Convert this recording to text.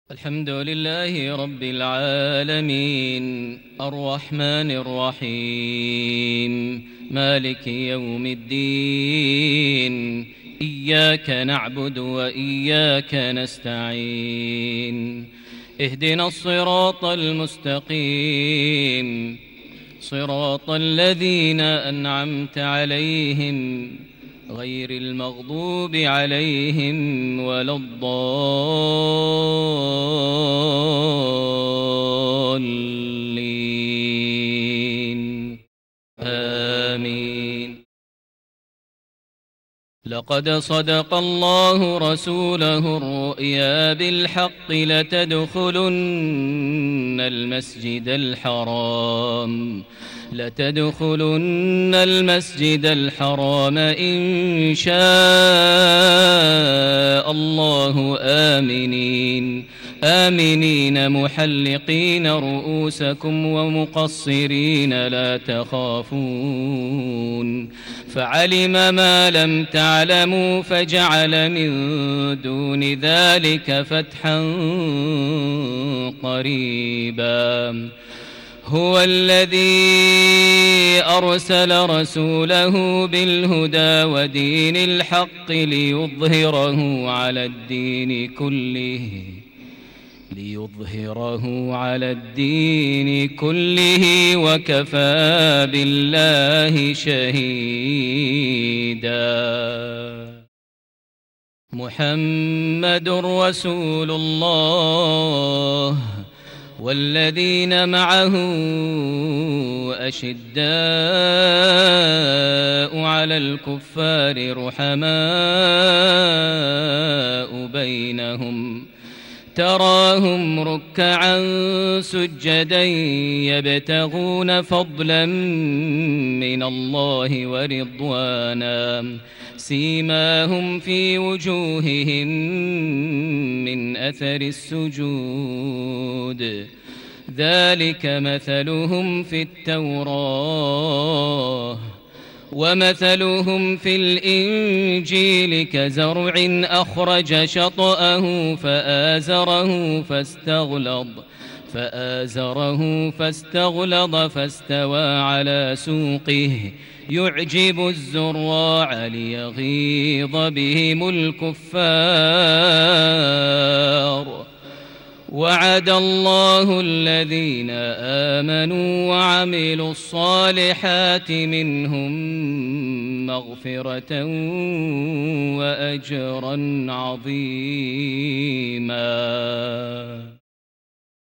الحمد لله رب العالمين الرحمن الرحيم مالك يوم الدين إياك نعبد وإياك نستعين اهدنا الصراط المستقيم صراط الذين أنعمت عليهم غير المغضوب عليهم ولا الضالين آمين. لقد صدق الله رسوله الرؤيا بالحق لتدخلن المسجد الحرام إن شاء الله آمنين محلقين رؤوسكم ومقصرين لا تخافون فعلم ما لم تعلموا فجعل من دون ذلك فتحا قريبا. هو الذي أرسل رسوله بالهدى ودين الحق ليظهره على الدين كله وكفى بالله شهيدا. محمد رسول الله والذين معه أشداء على الكفار رحماء بينهم تراهم ركعا سجدا يبتغون فضلا من الله ورضوانا سيماهم في وجوههم من أثر السجود ذلك مثلهم في التوراة ومثلهم في الإنجيل كزرع أخرج شطأه فآزره فاستغلظ فاستوى على سوقه يعجب الزراع ليغيظ بهم الكفار. وعد الله الذين آمنوا وعملوا الصالحات منهم مغفرة وأجرا عظيما.